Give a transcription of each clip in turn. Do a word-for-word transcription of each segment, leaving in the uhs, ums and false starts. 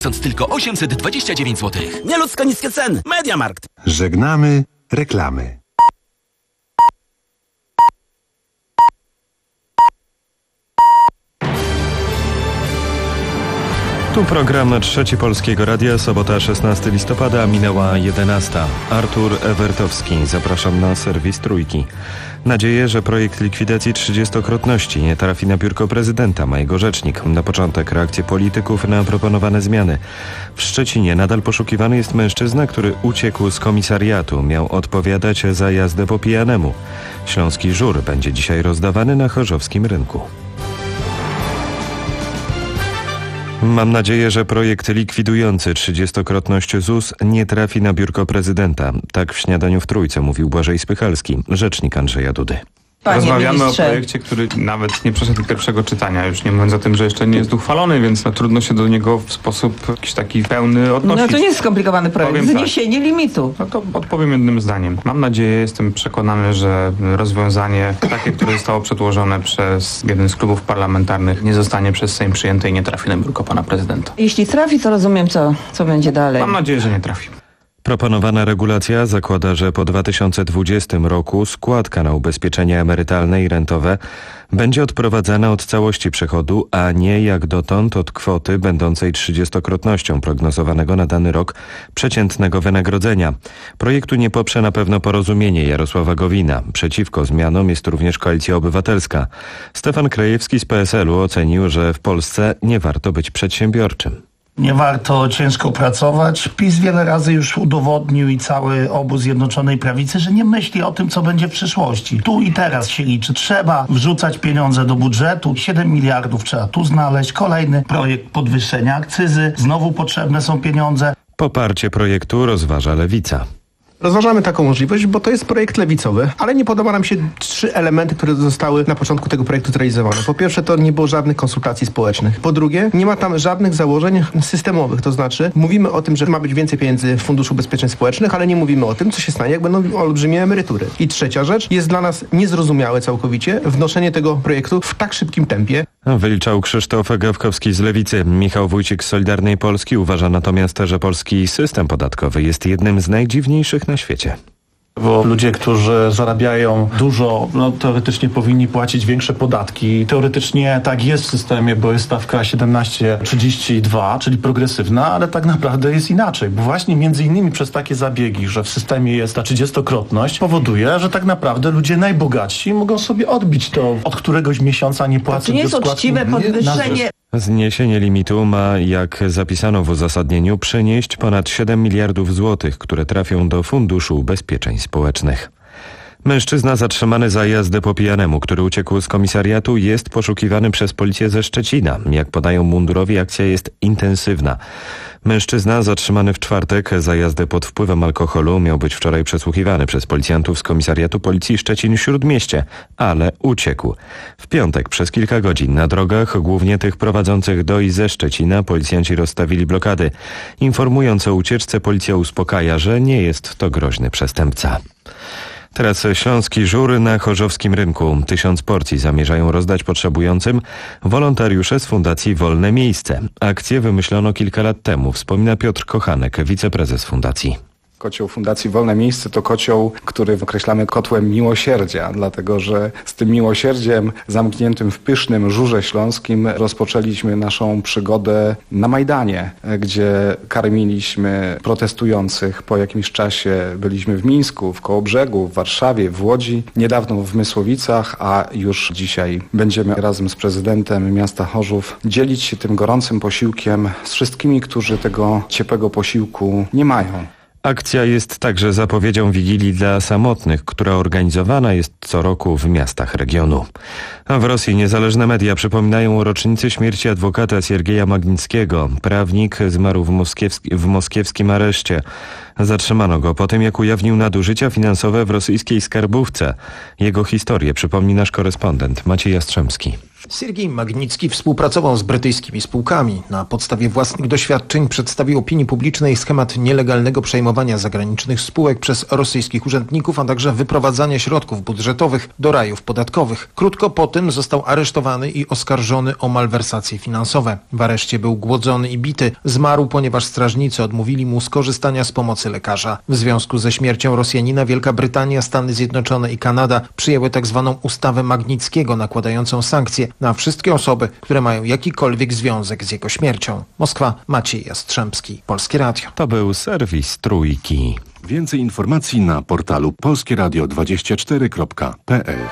tylko osiemset dwadzieścia dziewięć złotych. Nieludzko niskie ceny. Mediamarkt. Żegnamy reklamy. Tu program Trzeci Polskiego Radia, sobota szesnastego listopada, minęła jedenasta. Artur Ewertowski, zapraszam na serwis Trójki. Nadzieję, że projekt likwidacji trzydziestokrotności nie trafi na biurko prezydenta, ma jego rzecznik. Na początek reakcje polityków na proponowane zmiany. W Szczecinie nadal poszukiwany jest mężczyzna, który uciekł z komisariatu. Miał odpowiadać za jazdę po pijanemu. Śląski żur będzie dzisiaj rozdawany na chorzowskim rynku. Mam nadzieję, że projekt likwidujący trzydziestokrotność Z U S nie trafi na biurko prezydenta. Tak w śniadaniu w Trójce mówił Błażej Spychalski, rzecznik Andrzeja Dudy. Panie Rozmawiamy ministrze. o projekcie, który nawet nie przeszedł pierwszego czytania, już nie mówiąc o tym, że jeszcze nie jest uchwalony, więc no, trudno się do niego w sposób jakiś taki pełny odnosić. No to nie jest skomplikowany projekt. Powiem Zniesienie tak. limitu. No to odpowiem jednym zdaniem. Mam nadzieję, jestem przekonany, że rozwiązanie takie, które zostało przedłożone przez jeden z klubów parlamentarnych, nie zostanie przez Sejm przyjęte i nie trafi na biurko pana prezydenta. Jeśli trafi, to rozumiem, co, co będzie dalej. Mam nadzieję, że nie trafi. Proponowana regulacja zakłada, że po dwa tysiące dwudziestym roku składka na ubezpieczenia emerytalne i rentowe będzie odprowadzana od całości przychodu, a nie jak dotąd od kwoty będącej trzydziestokrotnością prognozowanego na dany rok przeciętnego wynagrodzenia. Projektu nie poprze na pewno Porozumienie Jarosława Gowina. Przeciwko zmianom jest również Koalicja Obywatelska. Stefan Krajewski z P S L u ocenił, że w Polsce nie warto być przedsiębiorczym. Nie warto ciężko pracować. PiS wiele razy już udowodnił i cały obóz Zjednoczonej Prawicy, że nie myśli o tym, co będzie w przyszłości. Tu i teraz się liczy. Trzeba wrzucać pieniądze do budżetu. siedem miliardów trzeba tu znaleźć. Kolejny projekt podwyższenia akcyzy. Znowu potrzebne są pieniądze. Poparcie projektu rozważa Lewica. Rozważamy taką możliwość, bo to jest projekt lewicowy, ale nie podoba nam się trzy elementy, które zostały na początku tego projektu zrealizowane. Po pierwsze, to nie było żadnych konsultacji społecznych. Po drugie, nie ma tam żadnych założeń systemowych, to znaczy mówimy o tym, że ma być więcej pieniędzy w Funduszu Ubezpieczeń Społecznych, ale nie mówimy o tym, co się stanie, jak będą olbrzymie emerytury. I trzecia rzecz, jest dla nas niezrozumiałe całkowicie wnoszenie tego projektu w tak szybkim tempie. Wyliczał Krzysztof Gawkowski z Lewicy. Michał Wójcik z Solidarnej Polski uważa natomiast, że polski system podatkowy jest jednym z najdziwniejszych na świecie. Bo ludzie, którzy zarabiają dużo, no teoretycznie powinni płacić większe podatki. Teoretycznie tak jest w systemie, bo jest stawka siedemnaście trzydzieści dwa, czyli progresywna, ale tak naprawdę jest inaczej. Bo właśnie między innymi przez takie zabiegi, że w systemie jest ta trzydziestokrotność, powoduje, że tak naprawdę ludzie najbogatsi mogą sobie odbić to od któregoś miesiąca nie płacąc. To nie jest uczciwe podwyższenie. Zniesienie limitu ma, jak zapisano w uzasadnieniu, przynieść ponad siedem miliardów złotych, które trafią do Funduszu Ubezpieczeń Społecznych. Mężczyzna zatrzymany za jazdę po pijanemu, który uciekł z komisariatu, jest poszukiwany przez policję ze Szczecina. Jak podają mundurowi, akcja jest intensywna. Mężczyzna zatrzymany w czwartek za jazdę pod wpływem alkoholu miał być wczoraj przesłuchiwany przez policjantów z komisariatu Policji Szczecin-Śródmieście, ale uciekł. W piątek przez kilka godzin na drogach, głównie tych prowadzących do i ze Szczecina, policjanci rozstawili blokady. Informując o ucieczce, policja uspokaja, że nie jest to groźny przestępca. Teraz śląski żur na chorzowskim rynku. Tysiąc porcji zamierzają rozdać potrzebującym wolontariusze z Fundacji Wolne Miejsce. Akcję wymyślono kilka lat temu, wspomina Piotr Kochanek, wiceprezes fundacji. Kocioł Fundacji Wolne Miejsce to kocioł, który określamy kotłem miłosierdzia, dlatego że z tym miłosierdziem zamkniętym w pysznym żurze śląskim rozpoczęliśmy naszą przygodę na Majdanie, gdzie karmiliśmy protestujących. Po jakimś czasie byliśmy w Mińsku, w Kołobrzegu, w Warszawie, w Łodzi, niedawno w Mysłowicach, a już dzisiaj będziemy razem z prezydentem miasta Chorzów dzielić się tym gorącym posiłkiem z wszystkimi, którzy tego ciepłego posiłku nie mają. Akcja jest także zapowiedzią Wigilii dla Samotnych, która organizowana jest co roku w miastach regionu. A w Rosji niezależne media przypominają o rocznicy śmierci adwokata Siergieja Magnickiego. Prawnik zmarł w, moskiewski, w moskiewskim areszcie. Zatrzymano go po tym, jak ujawnił nadużycia finansowe w rosyjskiej skarbówce. Jego historię przypomni nasz korespondent Maciej Jastrzębski. Siergiej Magnicki współpracował z brytyjskimi spółkami. Na podstawie własnych doświadczeń przedstawił opinii publicznej schemat nielegalnego przejmowania zagranicznych spółek przez rosyjskich urzędników, a także wyprowadzania środków budżetowych do rajów podatkowych. Krótko po tym został aresztowany i oskarżony o malwersacje finansowe. W areszcie był głodzony i bity. Zmarł, ponieważ strażnicy odmówili mu skorzystania z pomocy lekarza. W związku ze śmiercią Rosjanina Wielka Brytania, Stany Zjednoczone i Kanada przyjęły tzw. ustawę Magnickiego, nakładającą sankcje na wszystkie osoby, które mają jakikolwiek związek z jego śmiercią. Moskwa, Maciej Jastrzębski, Polskie Radio. To był serwis Trójki. Więcej informacji na portalu polskieradio dwadzieścia cztery kropka p l.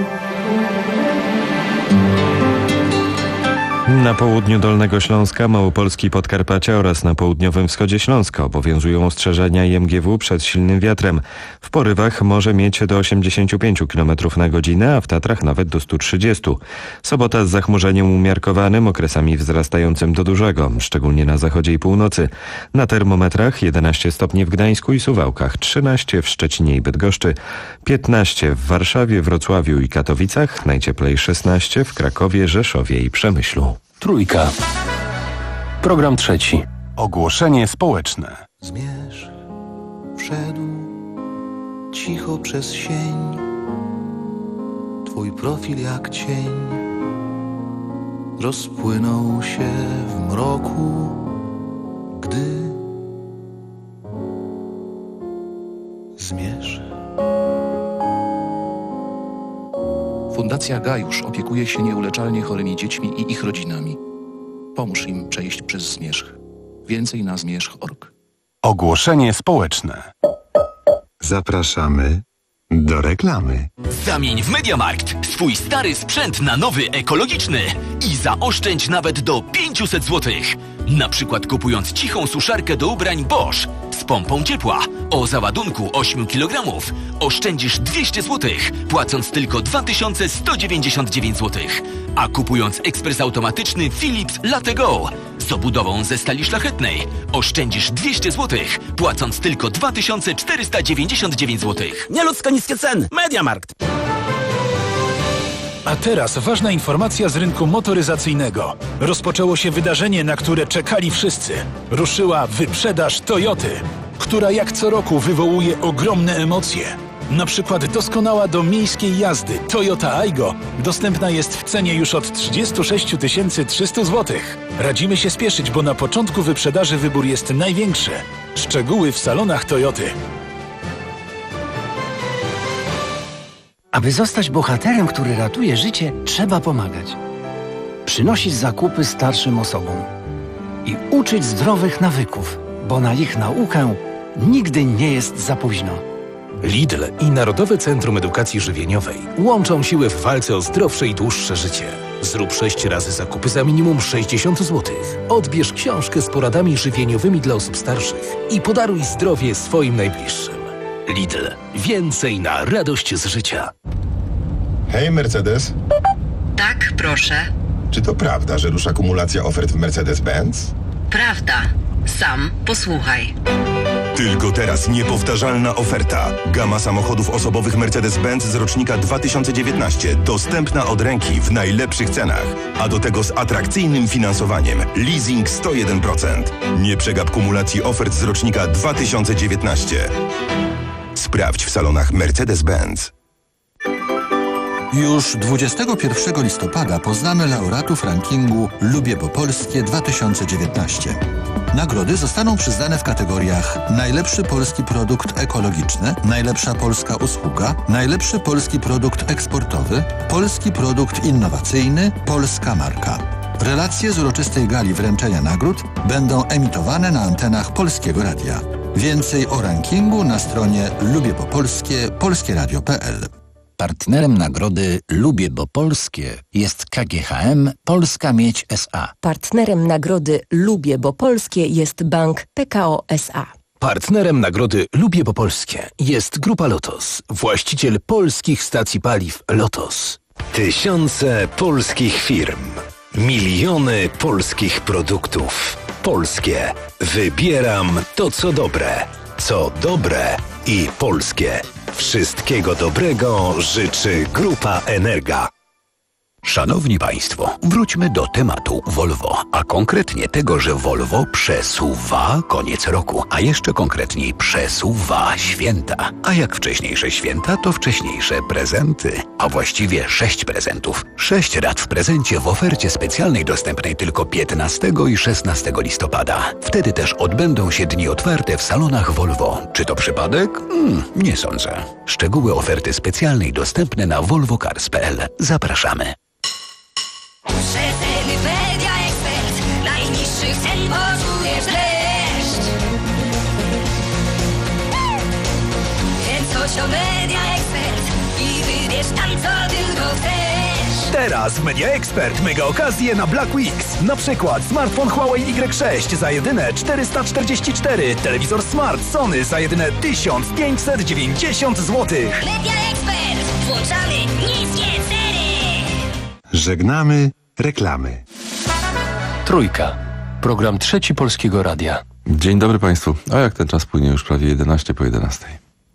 Na południu Dolnego Śląska, Małopolski, Podkarpacia oraz na południowym wschodzie Śląska obowiązują ostrzeżenia I M G W przed silnym wiatrem. W porywach może mieć do osiemdziesiąt pięć kilometrów na godzinę, a w Tatrach nawet do stu trzydziestu. Sobota z zachmurzeniem umiarkowanym, okresami wzrastającym do dużego, szczególnie na zachodzie i północy. Na termometrach jedenaście stopni w Gdańsku i Suwałkach, trzynaście w Szczecinie i Bydgoszczy, piętnaście w Warszawie, Wrocławiu i Katowicach, najcieplej szesnaście w Krakowie, Rzeszowie i Przemyślu. Trójka. Program trzeci. Ogłoszenie społeczne. Zmierzch wszedł cicho przez sień, twój profil jak cień rozpłynął się w mroku, gdy zmierzch. Fundacja Gajusz opiekuje się nieuleczalnie chorymi dziećmi i ich rodzinami. Pomóż im przejść przez zmierzch. Więcej na zmierzch kropka org. Ogłoszenie społeczne. Zapraszamy do reklamy. Zamień w MediaMarkt swój stary sprzęt na nowy ekologiczny i zaoszczędź nawet do pięćset złotych. Na przykład kupując cichą suszarkę do ubrań Bosch z pompą ciepła o załadunku osiem kilogramów oszczędzisz dwieście złotych, płacąc tylko dwa tysiące sto dziewięćdziesiąt dziewięć złotych. A kupując ekspres automatyczny Philips Latte Go z obudową ze stali szlachetnej oszczędzisz dwieście złotych, płacąc tylko dwa tysiące czterysta dziewięćdziesiąt dziewięć złotych. Nieludzko niskie ceny. MediaMarkt. A teraz ważna informacja z rynku motoryzacyjnego. Rozpoczęło się wydarzenie, na które czekali wszyscy. Ruszyła wyprzedaż Toyoty, która jak co roku wywołuje ogromne emocje. Na przykład doskonała do miejskiej jazdy Toyota Aygo dostępna jest w cenie już od trzydzieści sześć tysięcy trzysta złotych. Radzimy się spieszyć, bo na początku wyprzedaży wybór jest największy. Szczegóły w salonach Toyoty. Aby zostać bohaterem, który ratuje życie, trzeba pomagać. Przynosić zakupy starszym osobom i uczyć zdrowych nawyków, bo na ich naukę nigdy nie jest za późno. Lidl i Narodowe Centrum Edukacji Żywieniowej łączą siły w walce o zdrowsze i dłuższe życie. Zrób sześć razy zakupy za minimum sześćdziesiąt złotych. Odbierz książkę z poradami żywieniowymi dla osób starszych i podaruj zdrowie swoim najbliższym. Lidl. Więcej na radość z życia. Hej, Mercedes. Tak, proszę. Czy to prawda, że rusza kumulacja ofert w Mercedes-Benz? Prawda. Sam posłuchaj. Tylko teraz niepowtarzalna oferta. Gama samochodów osobowych Mercedes-Benz z rocznika dwa tysiące dziewiętnaście. Dostępna od ręki w najlepszych cenach. A do tego z atrakcyjnym finansowaniem. Leasing sto jeden procent. Nie przegap kumulacji ofert z rocznika dwa tysiące dziewiętnaście. Sprawdź w salonach Mercedes-Benz. Już dwudziestego pierwszego listopada poznamy laureatów rankingu Lubię Bo Polskie dwa tysiące dziewiętnaście. Nagrody zostaną przyznane w kategoriach najlepszy polski produkt ekologiczny, najlepsza polska usługa, najlepszy polski produkt eksportowy, polski produkt innowacyjny, polska marka. Relacje z uroczystej gali wręczenia nagród będą emitowane na antenach Polskiego Radia. Więcej o rankingu na stronie lubię bo polskie polskie radio kropka p l. Partnerem nagrody Lubię Bo Polskie jest K G H M Polska Miedź S A. Partnerem nagrody Lubię Bo Polskie jest Bank P K O S A. Partnerem nagrody Lubię Bo Polskie jest Grupa Lotos, właściciel polskich stacji paliw Lotos. Tysiące polskich firm, miliony polskich produktów. Polskie. Wybieram to, co dobre. Co dobre i polskie. Wszystkiego dobrego życzy Grupa Energa. Szanowni Państwo, wróćmy do tematu Volvo, a konkretnie tego, że Volvo przesuwa koniec roku, a jeszcze konkretniej przesuwa święta. A jak wcześniejsze święta, to wcześniejsze prezenty, a właściwie sześć prezentów. Sześć rat w prezencie w ofercie specjalnej dostępnej tylko piętnastego i szesnastego listopada. Wtedy też odbędą się dni otwarte w salonach Volvo. Czy to przypadek? Hmm, nie sądzę. Szczegóły oferty specjalnej dostępne na volvo cars kropka p l. Zapraszamy. Rzetelny Media Expert. Najniższych cen poczujesz deszcz. Kręć o Media Expert i wybierz tam, co tylko chcesz. Teraz w Media Expert mega okazje na Black Weeks. Na przykład smartfon Huawei Y sześć za jedyne czterysta czterdzieści cztery, telewizor Smart Sony za jedyne tysiąc pięćset dziewięćdziesiąt złotych. Media Expert. Włączamy niskie ceny. Żegnamy reklamy. Trójka. Program Trzeci Polskiego Radia. Dzień dobry Państwu. A jak ten czas płynie, już prawie jedenaście po jedenastej.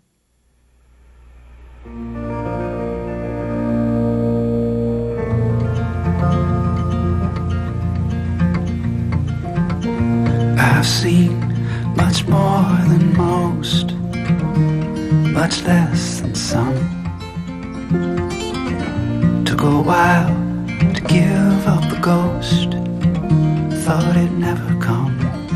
I've seen much more than most, much less than some. Took a while to give up the ghost, thought it'd never come.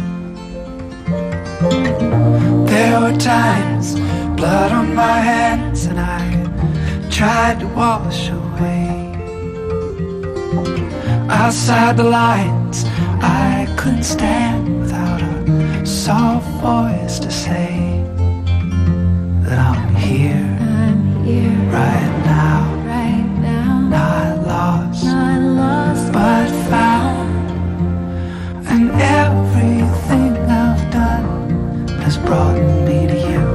There were times, blood on my hands, and I tried to wash away. Outside the lines, I couldn't stand without a soft voice to say that I'm here, I'm here right now, right now, not lost, not lost, but found. And everything I've done has brought me to you.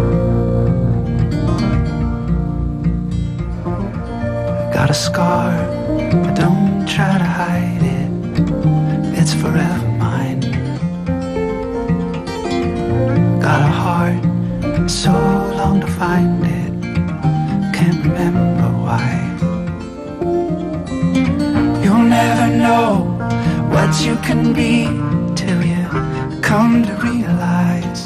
I got a scar, but don't try to hide it. It's forever mine. Got a heart, so long to find it. Can't remember why. You'll never know what you can be till you come to realize.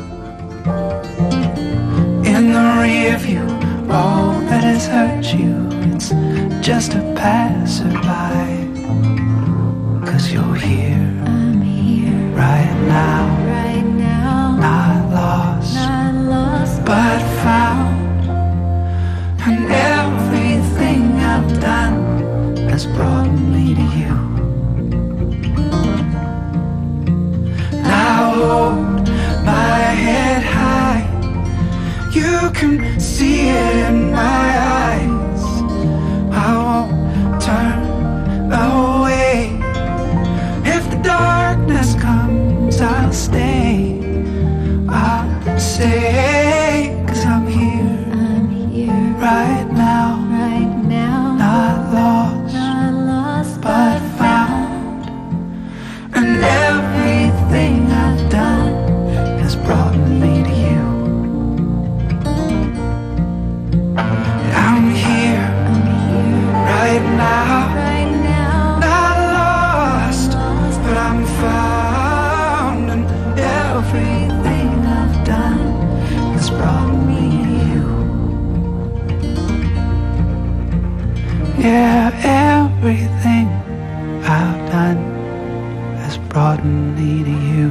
In the rear view, all that has hurt you, it's just a passerby. Cause you're here, I'm here right now, right now, not lost, not lost, but found. And everything I've done has brought me to you. Now hold my head high, you can see it in my eyes. I won't turn away. If the darkness comes, I'll stay, I'll stay, cause I'm here, I'm here, right now, right now, not lost, not lost, but found. And everything I've done has brought me to you. I'm here, I'm here, right now, right now, not lost, but I'm found, and everything I've done has brought me to you. Yeah, everything I've done has brought me to you.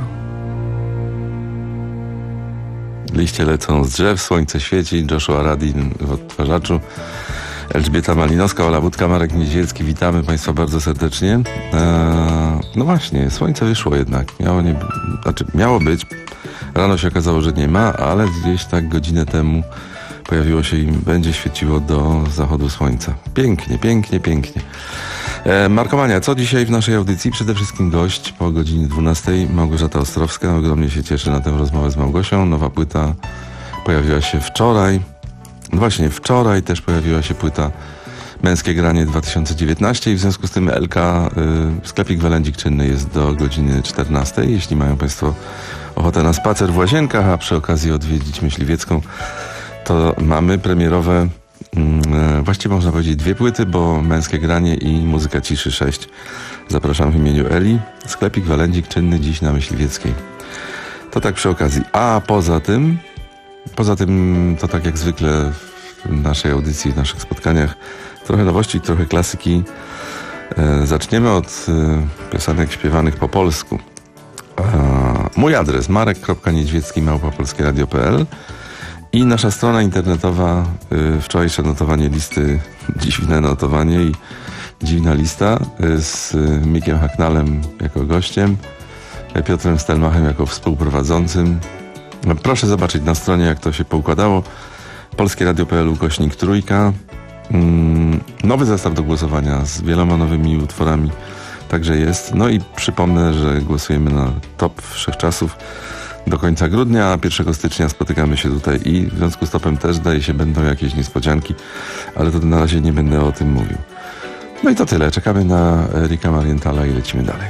Liście lecą z drzew, słońce świeci, Joshua Radin w odtwarzaczu, Elżbieta Malinowska, Ola Budka, Marek Niedzielski. Witamy Państwa bardzo serdecznie. Eee, no właśnie, słońce wyszło jednak. Miało, nie, znaczy miało być. Rano się okazało, że nie ma, ale gdzieś tak godzinę temu pojawiło się i będzie świeciło do zachodu słońca. Pięknie, pięknie, pięknie. E, Markomania, co dzisiaj w naszej audycji? Przede wszystkim gość po godzinie dwunastej, Małgorzata Ostrowska. Ogromnie się cieszę na tę rozmowę z Małgosią. Nowa płyta pojawiła się wczoraj. No właśnie, wczoraj też pojawiła się płyta Męskie Granie dwa tysiące dziewiętnaście i w związku z tym Elka, y, sklepik Welędzik czynny jest do godziny czternastej. Jeśli mają Państwo ochotę na spacer w Łazienkach, a przy okazji odwiedzić Myśliwiecką, to mamy premierowe Mm, właściwie można powiedzieć dwie płyty, bo Męskie granie i Muzyka ciszy sześć. Zapraszam w imieniu Eli. Sklepik Walędzik czynny dziś na Myśliwieckiej. To tak przy okazji. A poza tym, poza tym to tak jak zwykle w naszej audycji, w naszych spotkaniach trochę nowości, trochę klasyki. E, zaczniemy od e, piosenek śpiewanych po polsku. E, mój adres marek kropka niedźwiecki małpa polskie radio kropka p l i nasza strona internetowa, e, wczorajsze notowanie listy, dziwne notowanie i dziwna lista e, z Mikiem Hacknallem jako gościem, e, Piotrem Stelmachem jako współprowadzącym. E, proszę zobaczyć na stronie, jak to się poukładało. polskie radio kropka p l ukośnik trójka. Mm, nowy zestaw do głosowania z wieloma nowymi utworami także jest. No i przypomnę, że głosujemy na top wszechczasów do końca grudnia, a pierwszego stycznia spotykamy się tutaj i w związku z topem też zdaje się będą jakieś niespodzianki, ale to na razie nie będę o tym mówił. No i to tyle. Czekamy na Ricka Marienthala i lecimy dalej.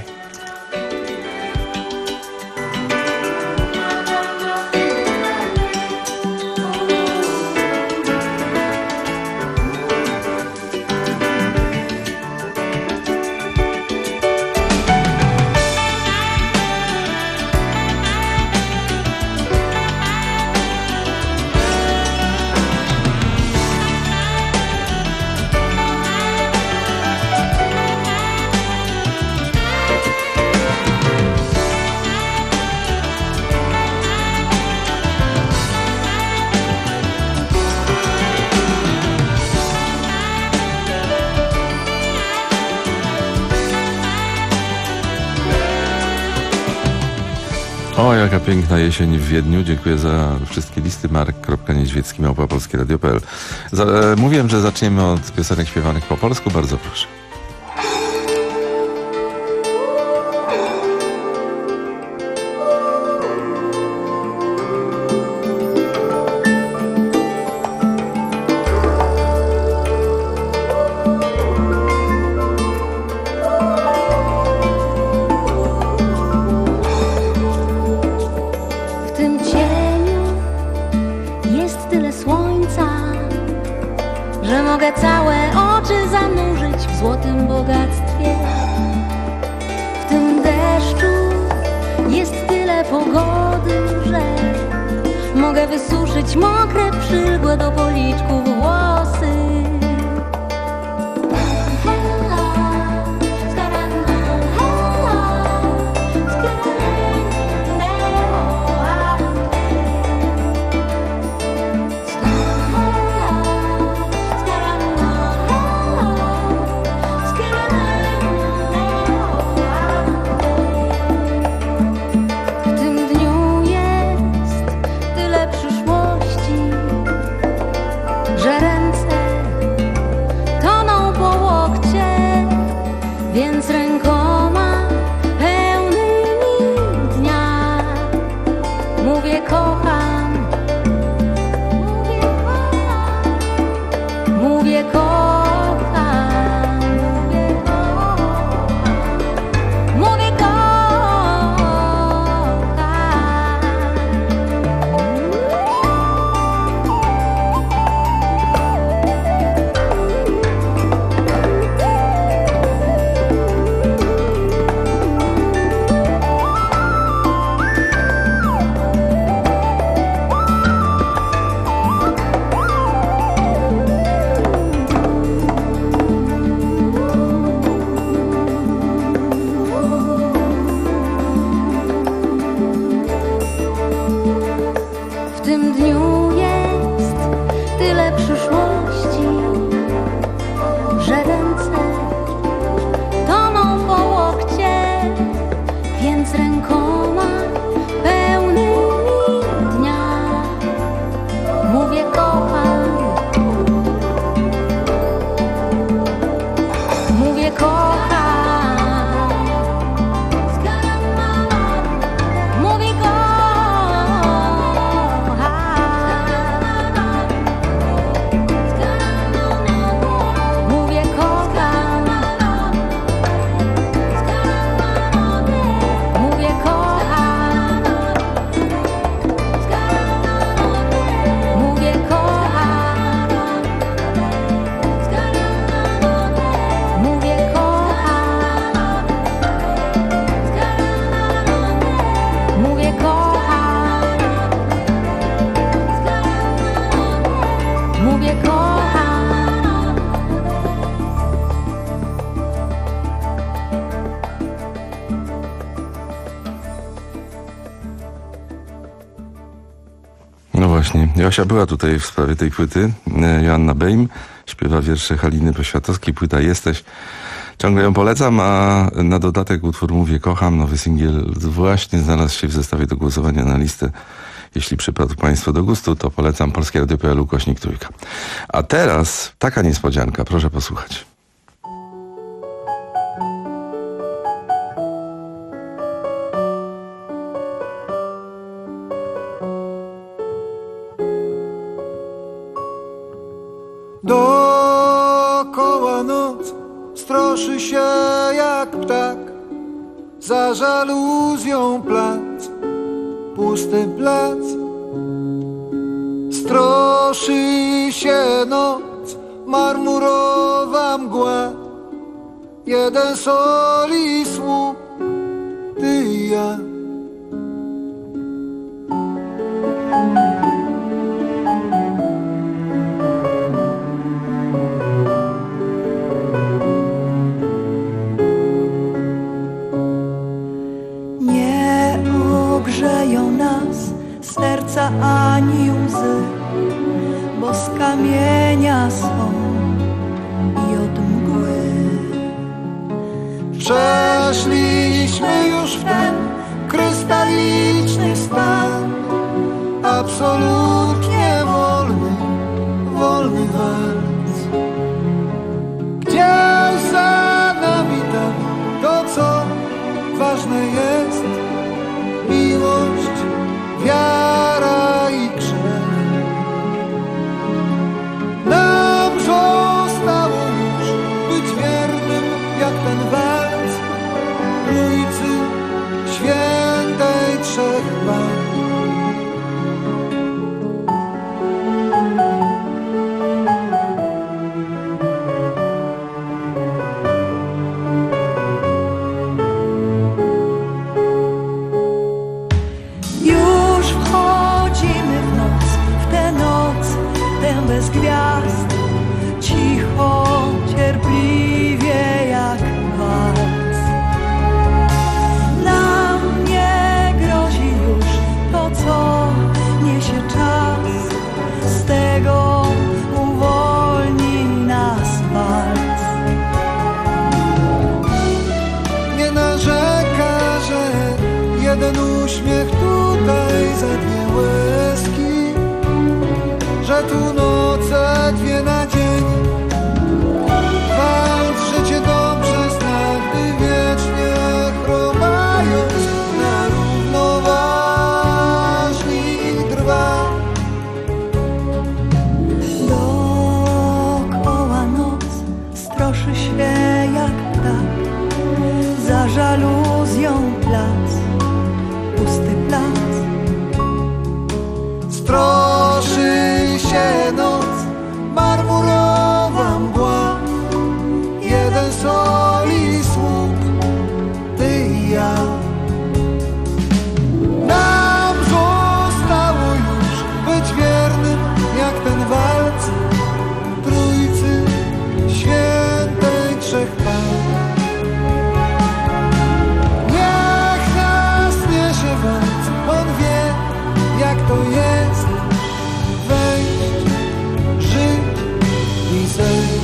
O, jaka piękna jesień w Wiedniu. Dziękuję za wszystkie listy. marek kropka niedźwiecki małpa polskie radio kropka p l. Za, e, mówiłem, że zaczniemy od piosenek śpiewanych po polsku. Bardzo proszę. właśnie, Josia była tutaj w sprawie tej płyty. Joanna Bejm śpiewa wiersze Haliny Poświatowskiej, płyta Jesteś. Ciągle ją polecam, a na dodatek utwór Mówię kocham, nowy singiel właśnie znalazł się w zestawie do głosowania na listę. Jeśli przypadł Państwu do gustu, to polecam polskie radio kropka p l ukośnik trójka. A teraz taka niespodzianka, proszę posłuchać. Dookoła noc stroszy się jak ptak, za żaluzją plac, pusty plac. Stroszy się noc, marmurowa mgła, jeden soli słup, ty i ja. Grzeją nas serca ani łzy, bo z kamienia są i od mgły. Przeszliśmy już w ten krystaliczny stan, absolutnie wolny, wolny walc. Gdzieś za nami tam to, co ważne jest, miłość, wiara i grzech. Nam zostało już być wiernym jak ten walc Trójcy Świętej Trzech Pań. Bez gwiazd, cicho, cierpliwie jak walc. Nam nie grozi już to, co niesie czas, z tego uwolni nas walc. Nie narzeka, że jeden uśmiech tutaj za dwie łezki, że tu noce dwie na dzień. Walcz życie dobrze zna, gdy wiecznie chromając na równoważni drwa. Dookoła noc stroszy się jak ptak, za żaluzją plac, pusty plac. Stroszy się noc, marmurowa mgła, jeden soli słup, ty i ja. Nam zostało już być wiernym jak ten walc Trójcy Świętej Trzech Pań. Niech nas niesie walc, on wie jak to jest wejść, żyć i zejść.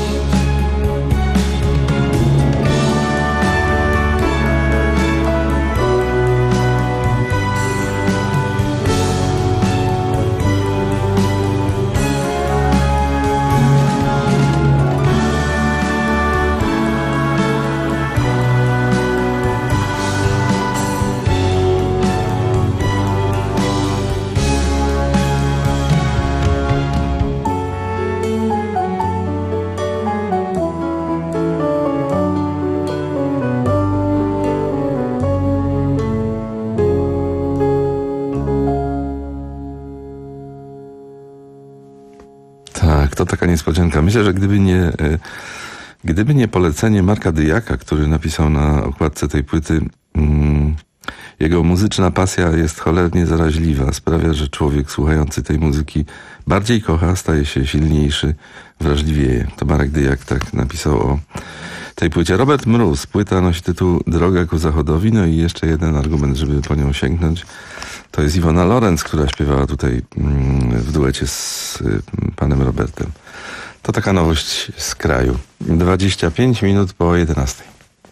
To taka niespodzianka. Myślę, że gdyby nie, gdyby nie polecenie Marka Dyjaka, który napisał na okładce tej płyty, mm, jego muzyczna pasja jest cholernie zaraźliwa. Sprawia, że człowiek słuchający tej muzyki bardziej kocha, staje się silniejszy, wrażliwieje. To Marek Dyjak tak napisał o tej płycie. Robert Mróz. Płyta nosi tytuł Droga ku zachodowi. No i jeszcze jeden argument, żeby po nią sięgnąć. To jest Iwona Lorenz, która śpiewała tutaj w duecie z panem Robertem. To taka nowość z kraju. dwadzieścia pięć minut po jedenastej.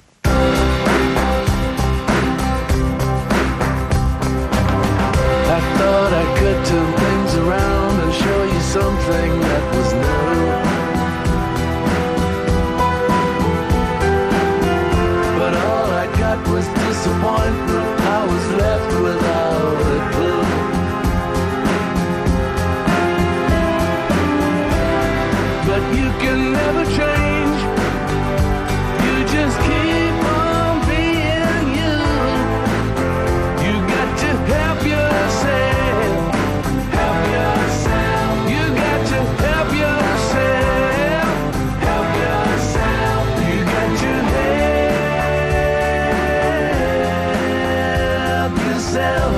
I thought I could turn things around and show you something that was new. But all I got was disappointment. I was left without a clue. But you can never change. You just keep on being you. You got to help yourself. Help yourself. You got to help yourself. Help yourself. You got to help yourself.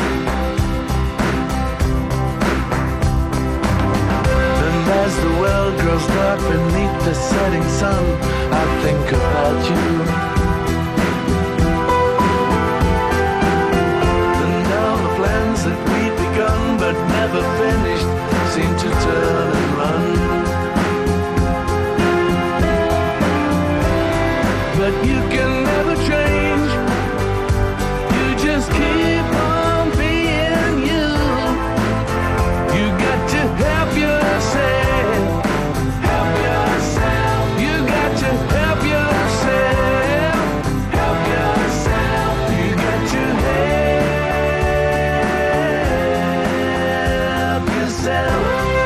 And as the world grows dark beneath the setting sun, I think about you. And all the plans that we'd begun but never finished seem to turn and run. But you can never change. You just keep on being you. You got to help yourself. Help yourself. You got to help yourself. Help yourself. You got to help yourself.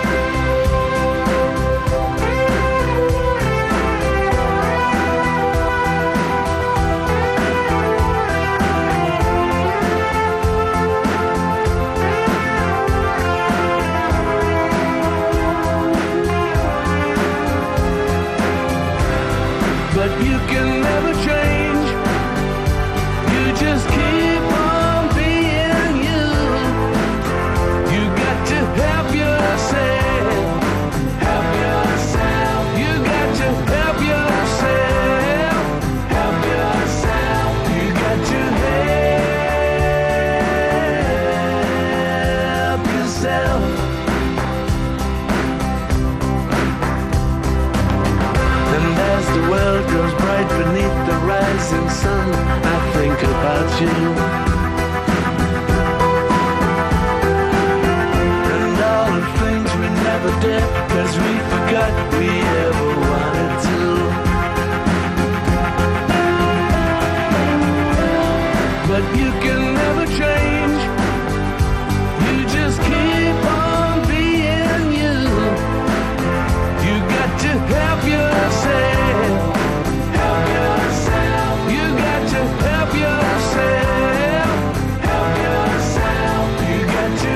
But you can never change. You just keep on being you. You got to help yourself. Help yourself. You got to help yourself. Help yourself. You got to help yourself. And as the world grows bright beneath the rising sun, I think about you. And all the things we never did, cause we forgot we ever wanted to. But you can never change. You just keep on being you. You got to help yourself. Help yourself. You got to help yourself. Help yourself. You got to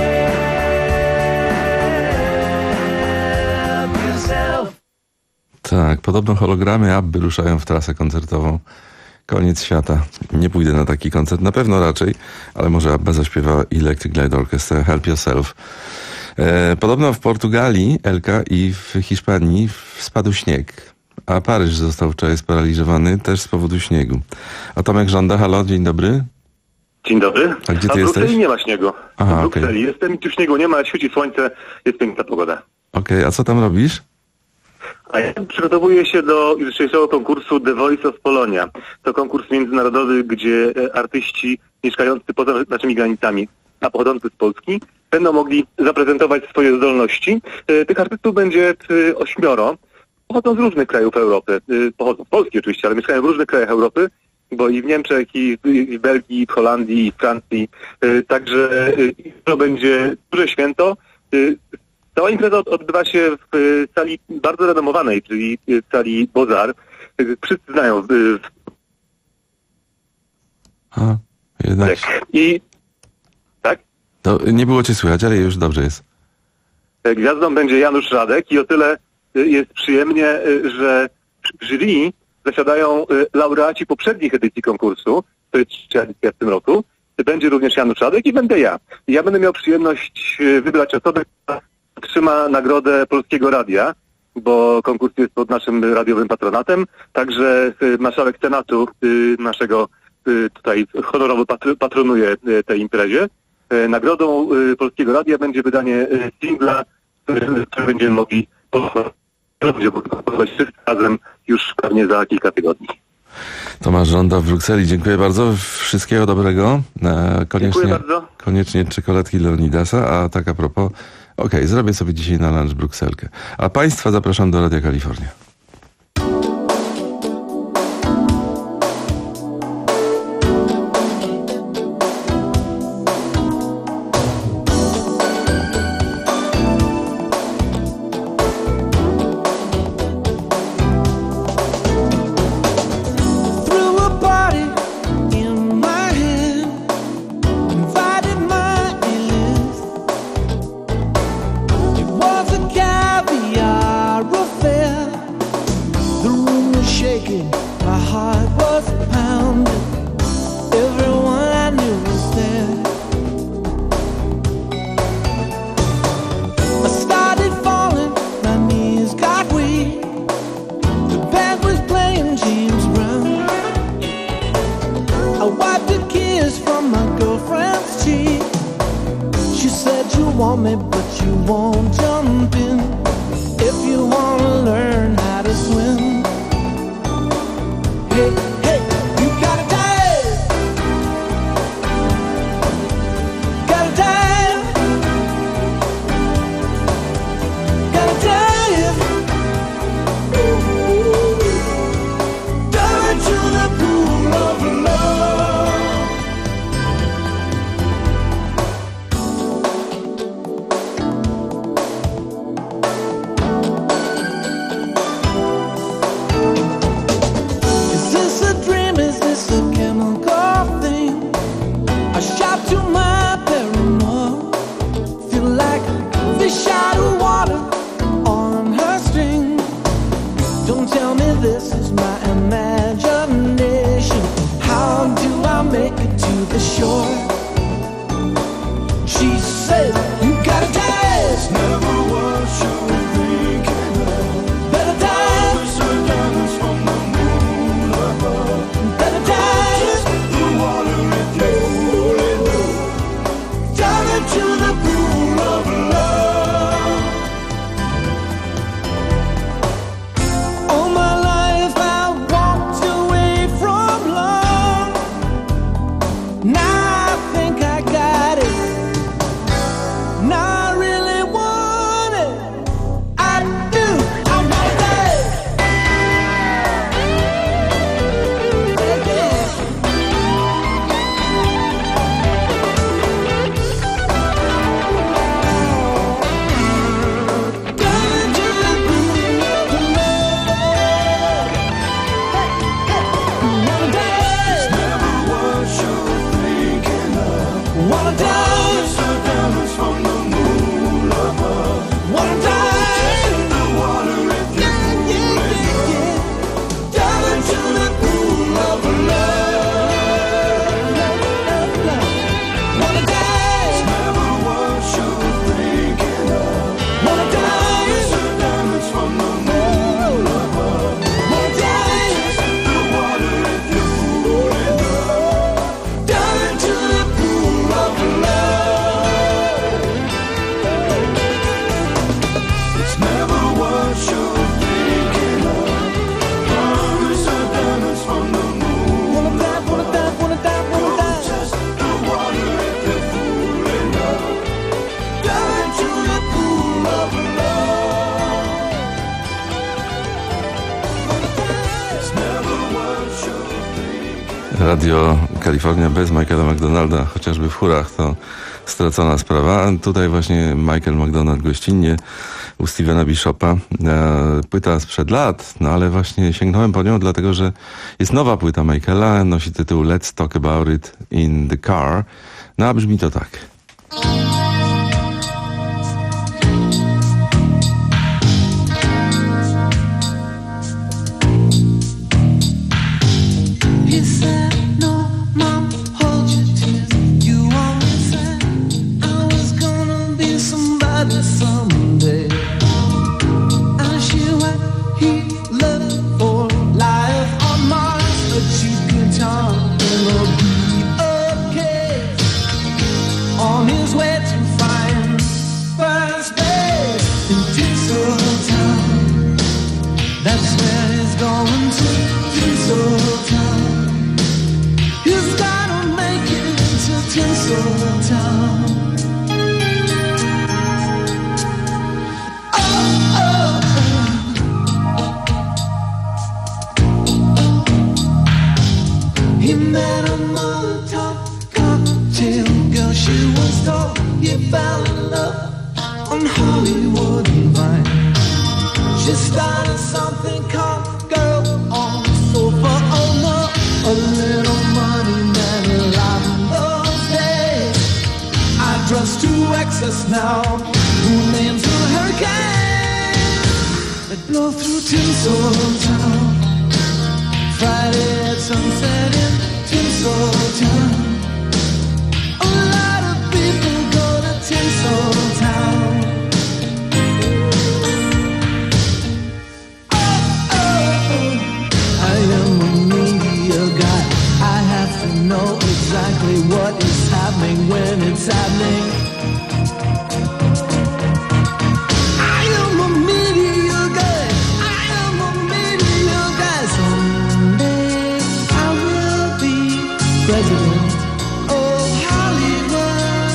help yourself. Tak, podobno hologramy Abby ruszają w trasę koncertową. Koniec świata. Nie pójdę na taki koncert, na pewno raczej, ale może Abba zaśpiewa Electric Light Orchestra, Help Yourself. E, podobno w Portugalii, Elka, i w Hiszpanii spadł śnieg, a Paryż został wczoraj sparaliżowany też z powodu śniegu. A Tomek Żąda, halo, dzień dobry. Dzień dobry. A gdzie ty w jesteś? Brukseli nie ma śniegu. Aha, w Brukseli okej. jestem i tu śniegu nie ma, świeci słońce, jest piękna pogoda. Okej, okay, a co tam robisz? A ja przygotowuję się do jutrzejszego konkursu The Voice of Polonia. To konkurs międzynarodowy, gdzie artyści mieszkający poza naszymi granicami, a pochodzący z Polski, będą mogli zaprezentować swoje zdolności. Tych artystów będzie ośmioro. Pochodzą z różnych krajów Europy. Pochodzą z Polski oczywiście, ale mieszkają w różnych krajach Europy, bo i w Niemczech, i w, i w Belgii, i w Holandii, i w Francji. Także to będzie duże święto. Cała impreza odbywa się w sali bardzo renomowanej, czyli w sali Beaux-Arts. Wszyscy znają. A, jednak. I tak? To nie było cię słychać, ale już dobrze jest. Gwiazdą będzie Janusz Radek i o tyle jest przyjemnie, że w jury zasiadają laureaci poprzednich edycji konkursu, to jest trzecia edycja w tym roku. Będzie również Janusz Radek i będę ja. Ja będę miał przyjemność wybrać osobę, która otrzyma nagrodę Polskiego Radia, bo konkurs jest pod naszym radiowym patronatem. Także marszałek Senatu naszego tutaj honorowo patronuje tej imprezie. E, nagrodą e, Polskiego Radia będzie wydanie e, singla, który, który będziemy mogli posłuchać wszyscy razem już pewnie za kilka tygodni. Tomasz Żąda w Brukseli. Dziękuję bardzo. Wszystkiego dobrego. E, koniecznie, Dziękuję bardzo. Koniecznie czekoladki Leonidasa, a tak a propos, okej, okay, zrobię sobie dzisiaj na lunch brukselkę. A Państwa zapraszam do Radia Kalifornia. Radio Kalifornia bez Michaela McDonalda, chociażby w chórach, to stracona sprawa. Tutaj właśnie Michael McDonald gościnnie u Stevena Bishopa. Płyta sprzed lat, no ale właśnie sięgnąłem po nią, dlatego że jest nowa płyta Michaela, nosi tytuł Let's Talk About It in the Car. No a brzmi to tak. On town. Oh, oh, oh. He met a Molotov cocktail girl. She was tall. He fell in love on Hollywood and Vine. She started something called Girl on the Sofa. Oh no, a little money meant a lot in those days. I dress to excess now. Who names a hurricane? They blow through Tinseltown. Friday at sunset in Tinseltown. A lot of people go to Tinseltown. Know exactly what is happening when it's happening. I am a media guy. I am a media guy. Someday I will be president of Hollywood.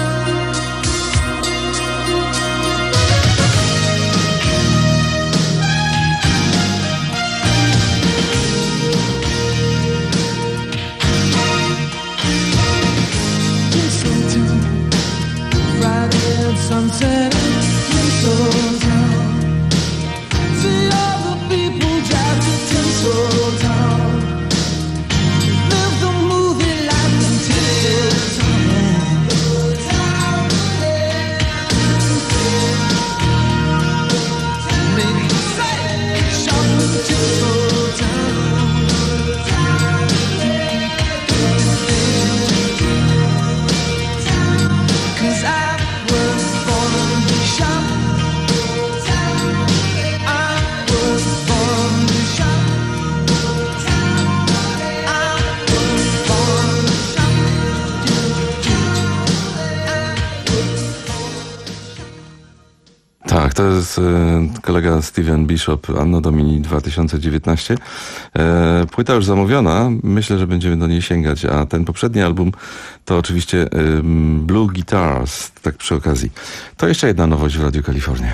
Sunset in Tinseltown. See all the people drive to Tinseltown. Live the movie life in Tinseltown. Make you say, shop in Tinseltown. Cause I Tak, to jest e, kolega Steven Bishop, Anno Domini dwa tysiące dziewiętnaście. E, płyta już zamówiona, myślę, że będziemy do niej sięgać, a ten poprzedni album to oczywiście e, Blue Guitars, tak przy okazji. To jeszcze jedna nowość w Radiu Kalifornia.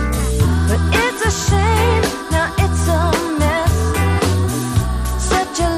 Such a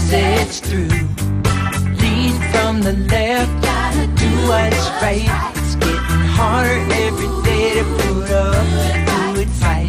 message through. Lean from the left, do what's right. It's getting harder every day to put up a good fight.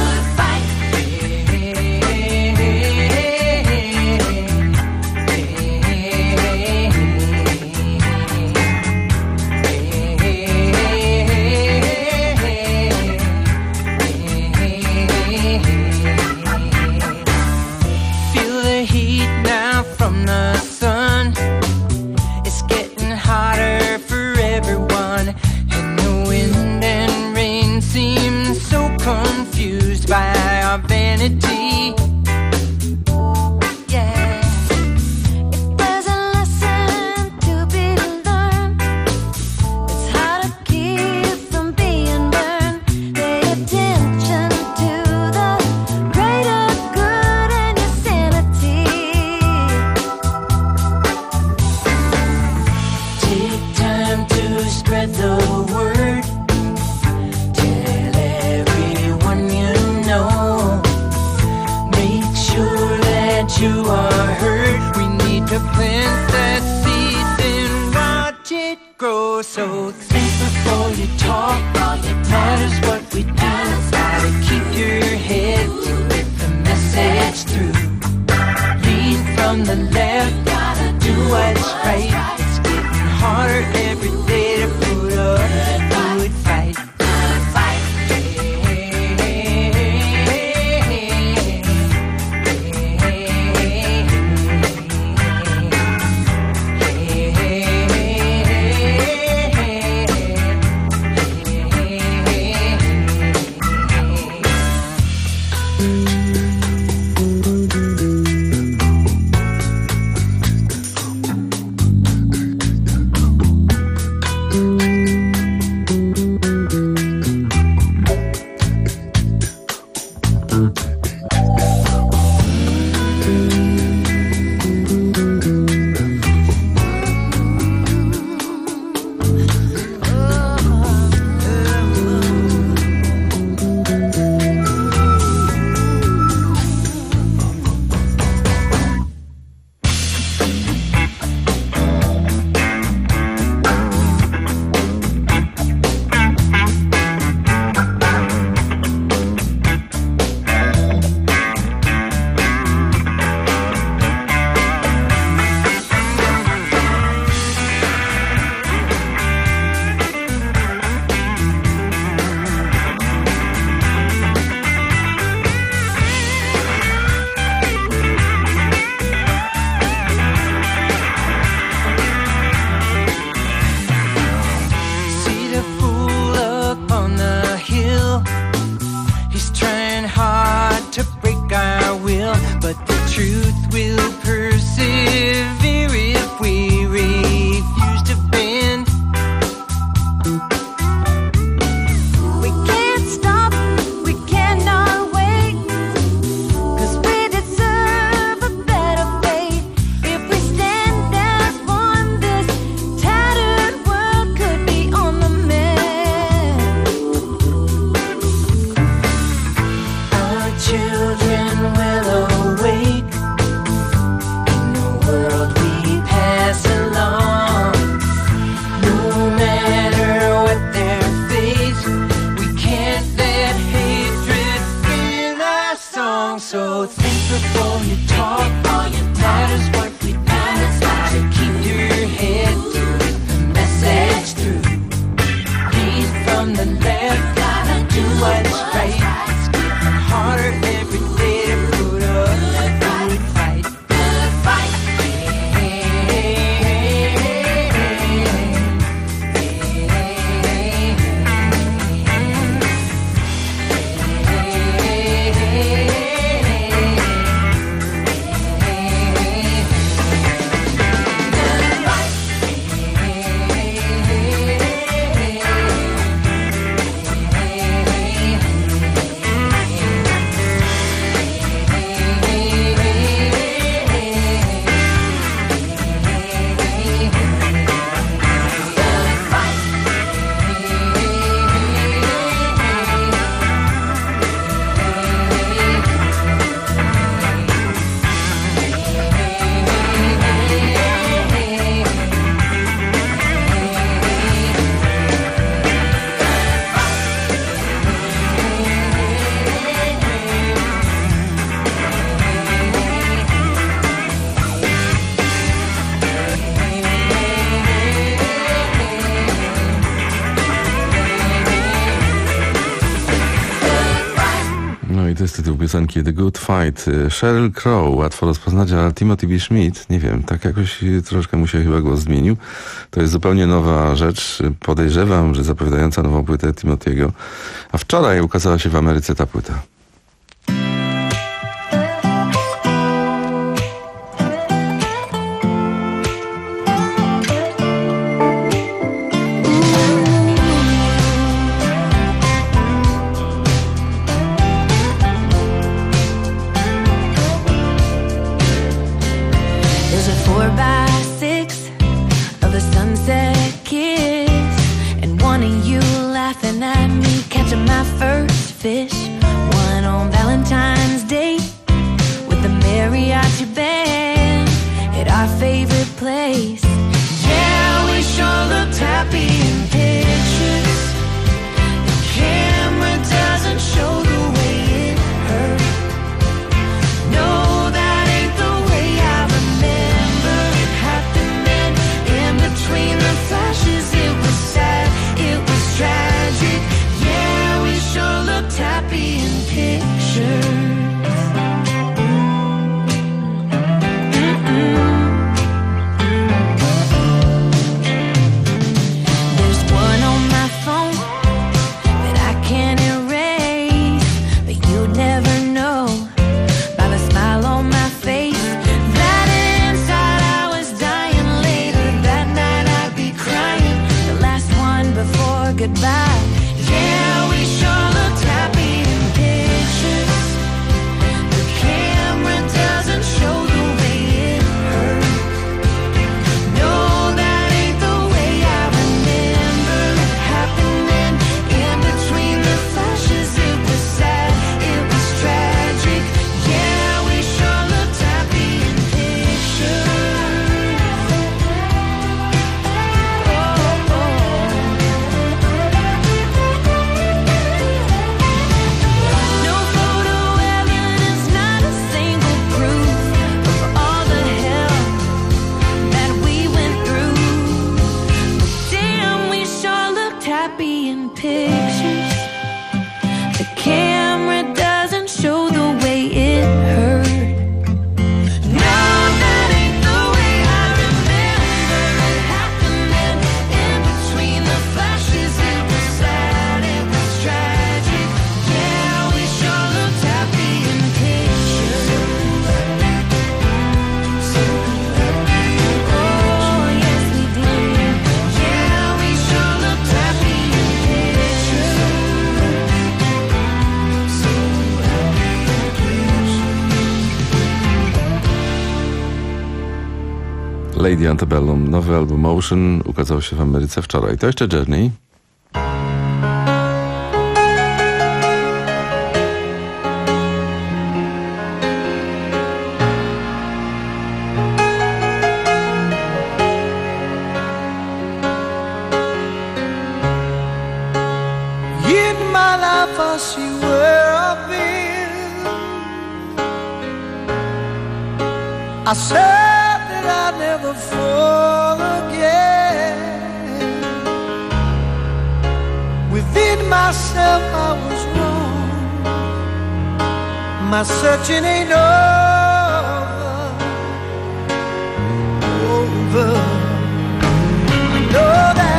Vanity. Yeah. If there's a lesson to be learned, it's how to keep from being burned. Pay attention to the greater good and your sanity. Take time to spread the word. Tell everyone you know. You are heard. We need to plant that seed and watch it grow. So think before you talk. It matters what we do. Gotta keep your head to get the message through. Lean from the left, do what's right. It's getting harder every day to put up a good fight. to jest tytuł piosenki The Good Fight. Sheryl Crow, łatwo rozpoznać, ale Timothy B. Schmidt, nie wiem, tak jakoś troszkę mu się chyba głos zmienił. To jest zupełnie nowa rzecz. Podejrzewam, że zapowiadająca nową płytę Timothy'ego. A wczoraj ukazała się w Ameryce ta płyta. Lady Antebellum, nowy album Motion ukazał się w Ameryce wczoraj. To jeszcze Journey. In my life I see where I've been. I said that I'd never fall again. Within myself I was wrong. My searching ain't over, over. I know that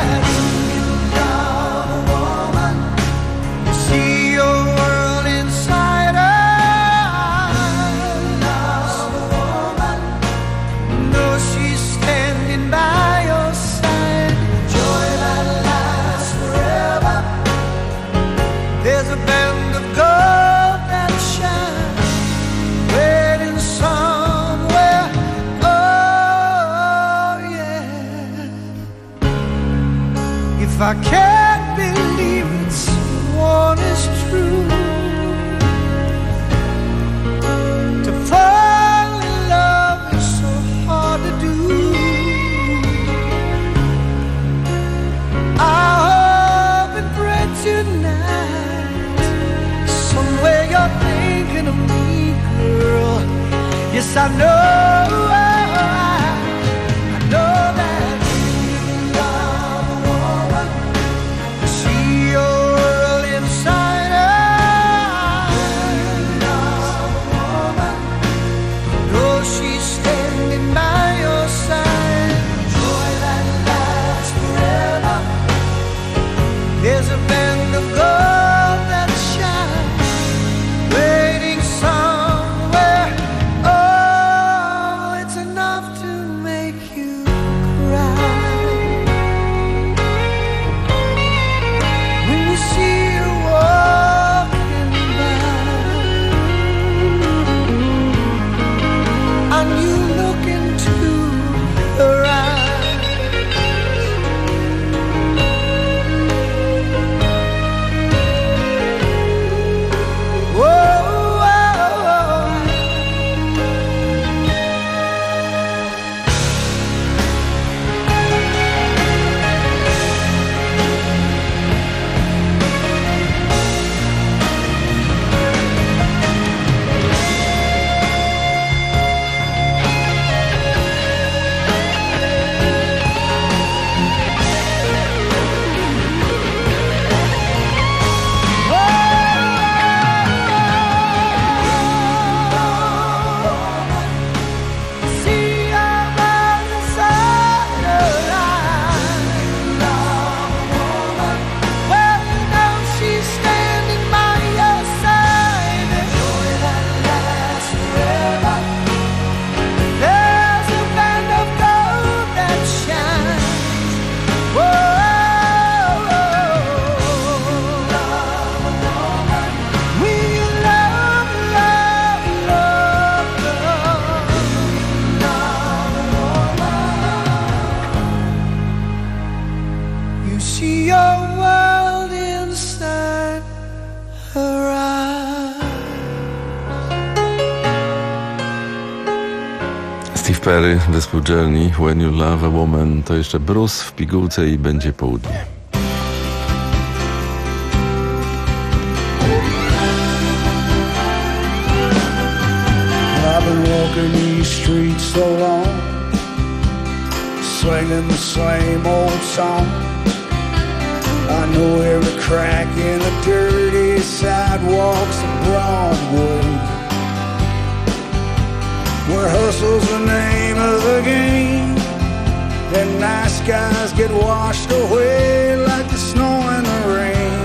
I can't believe it's one is true. To fall in love is so hard to do. I hope and pray tonight somewhere you're thinking of me, girl. Yes, I know, I know that. when you look into her eyes. Perry, zespół Journey, When You Love a Woman. To jeszcze Bruce w pigułce i będzie południe. I've been walking these streets so long, singing the same old song. I know every crack in the dirty sidewalks of Broadway, where hustle's the name of the game, and nice guys get washed away like the snow and the rain.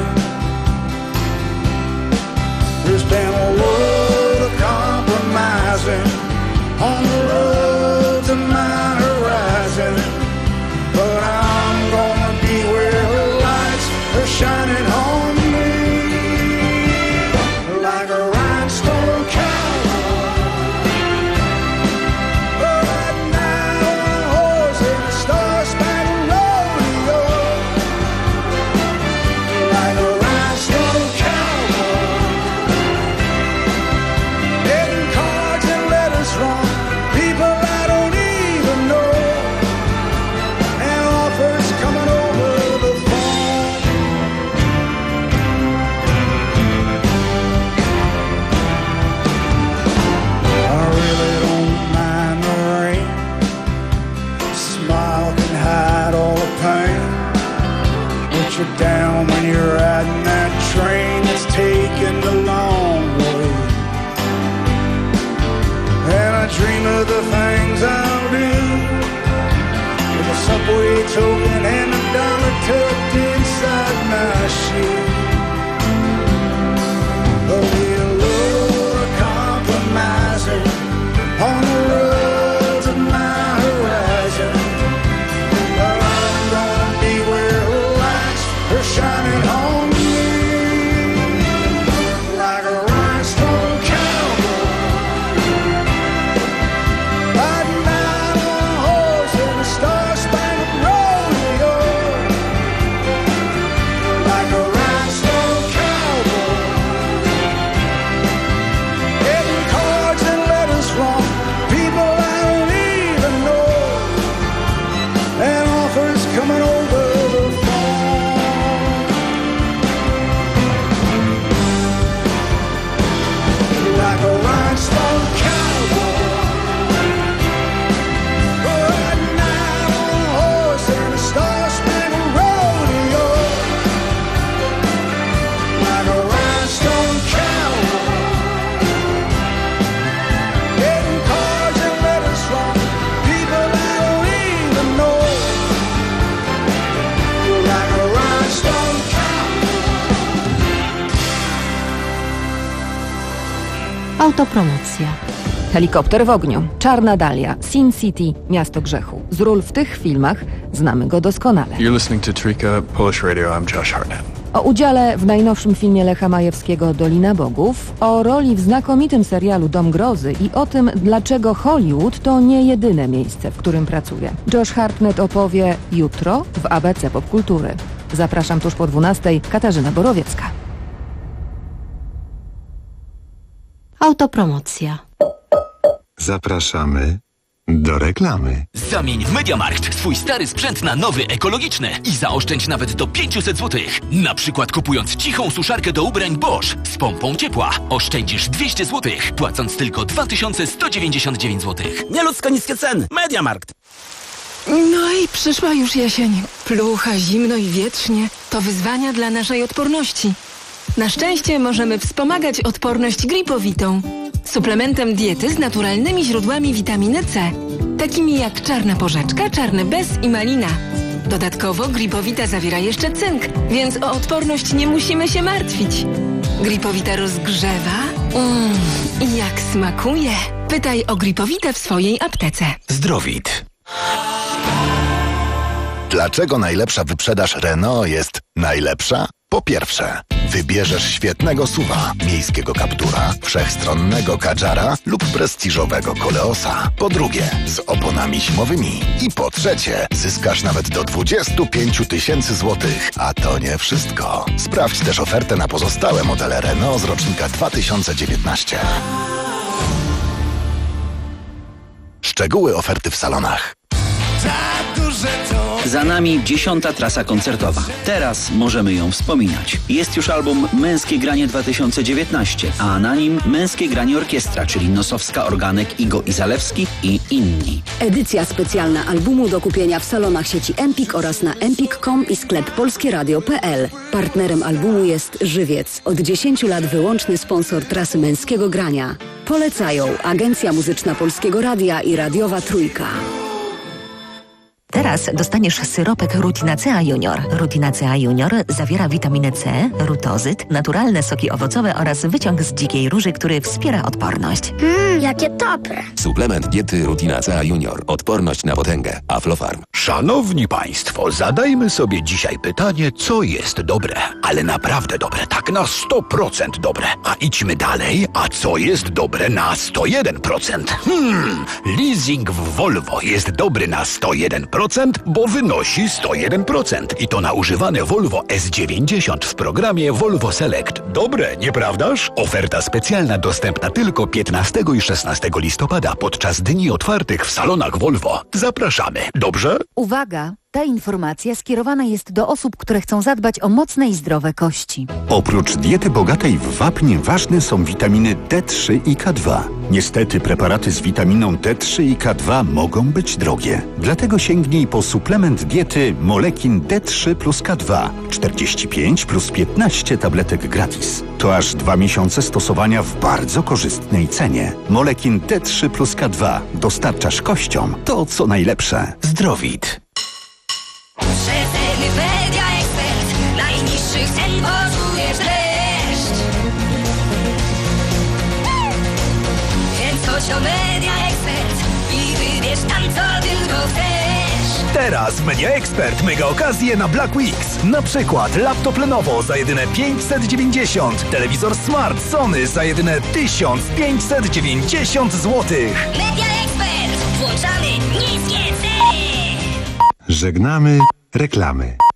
There's been a world of compromising on the road to my horizon, but I'm gonna be where the lights are shining on me like a rhinestone cowboy. Down when you're riding that train that's taking the long way, and I dream of the things I'll do with a subway token and a dollar tucked inside my shoe. But we'll load a compromiser on the road to my horizon, but I'm gonna be where they're shining on me like a rhinestone cowboy, riding down on a horse in a star-spangled rodeo, like a rhinestone cowboy, getting cards and letters from people I don't even know, and offers coming over the phone. Like a rhinestone cowboy, riding out on a horse in a star-spangled rodeo. Like a rhinestone cowboy, getting cards and letters from people I don't even know. Like a rhinestone Autopromocja. Helikopter w ogniu, Czarna Dalia, Sin City, Miasto Grzechu. Z ról w tych filmach znamy go doskonale. You're listening to Trika Polish Radio. I'm Josh Hartnett. O udziale w najnowszym filmie Lecha Majewskiego Dolina Bogów, o roli w znakomitym serialu Dom Grozy i o tym, dlaczego Hollywood to nie jedyne miejsce, w którym pracuje. Josh Hartnett opowie jutro w A B C Popkultury. Zapraszam tuż po dwunastej. Katarzyna Borowiecka. Autopromocja. Zapraszamy do reklamy. Zamień w MediaMarkt swój stary sprzęt na nowy, ekologiczny i zaoszczędź nawet do pięćset złotych. Na przykład kupując cichą suszarkę do ubrań Bosch z pompą ciepła oszczędzisz dwieście złotych, płacąc tylko dwa tysiące sto dziewięćdziesiąt dziewięć złotych. Nieludzko niskie ceny. MediaMarkt. No i przyszła już jesień. Plucha, zimno i wietrznie. To wyzwania dla naszej odporności. Na szczęście możemy wspomagać odporność gripowitą. Suplementem diety z naturalnymi źródłami witaminy C, takimi jak czarna porzeczka, czarny bez i malina. Dodatkowo gripowita zawiera jeszcze cynk, więc o odporność nie musimy się martwić. Gripowita rozgrzewa. Mmm, i jak smakuje. Pytaj o gripowitę w swojej aptece. Zdrowit. Dlaczego najlepsza wyprzedaż Renault jest najlepsza? Po pierwsze, wybierzesz świetnego suwa, miejskiego Captura, wszechstronnego Kadżara lub prestiżowego Koleosa. Po drugie, z oponami zimowymi. I po trzecie, zyskasz nawet do dwadzieścia pięć tysięcy złotych. A to nie wszystko. Sprawdź też ofertę na pozostałe modele Renault z rocznika dwa tysiące dziewiętnaście. Szczegóły oferty w salonach. Za nami dziesiąta trasa koncertowa. Teraz możemy ją wspominać. Jest już album Męskie Granie dwa tysiące dziewiętnaście, a na nim Męskie Granie Orkiestra, czyli Nosowska, Organek, Igo i Zalewski i inni. Edycja specjalna albumu do kupienia w salonach sieci Empik oraz na empik kropka com i sklep polskieradio kropka p l. Partnerem albumu jest Żywiec. Od dziesięciu lat wyłączny sponsor trasy Męskiego Grania. Polecają Agencja Muzyczna Polskiego Radia i Radiowa Trójka. Teraz dostaniesz syropek Rutinacea Junior. Rutinacea Junior zawiera witaminę C, rutozyt, naturalne soki owocowe oraz wyciąg z dzikiej róży, który wspiera odporność. Mmm, jakie dobre. Suplement diety Rutinacea Junior. Odporność na potęgę. Aflofarm. Szanowni Państwo, zadajmy sobie dzisiaj pytanie, co jest dobre, ale naprawdę dobre, tak na sto procent dobre. A idźmy dalej, a co jest dobre na sto jeden procent? Hmm, leasing w Volvo jest dobry na sto jeden procent, bo wynosi sto jeden procent. I to na używane Volvo S dziewięćdziesiąt w programie Volvo Select. Dobre, nieprawdaż? Oferta specjalna dostępna tylko piętnastego i szesnastego listopada podczas dni otwartych w salonach Volvo. Zapraszamy, dobrze? Uwaga! Ta informacja skierowana jest do osób, które chcą zadbać o mocne i zdrowe kości. Oprócz diety bogatej w wapń ważne są witaminy D trzy i K dwa. Niestety preparaty z witaminą D trzy i K dwa mogą być drogie. Dlatego sięgnij po suplement diety Molekin D trzy plus K dwa. czterdzieści pięć plus piętnaście tabletek gratis. To aż dwa miesiące stosowania w bardzo korzystnej cenie. Molekin D trzy plus K dwa. Dostarczasz kościom to, co najlepsze. Zdrowit. Przeceny Media Expert. Najniższych cen poczujesz dreszcz. Więc chodź do Media Expert i wybierz tam, co tylko chcesz. Teraz w Media Expert mega okazje na Black Weeks. Na przykład laptop Lenovo za jedyne pięćset dziewięćdziesiąt, telewizor Smart Sony za jedyne tysiąc pięćset dziewięćdziesiąt złotych. Media Expert. Włączamy niskie ceny. Żegnamy reklamy.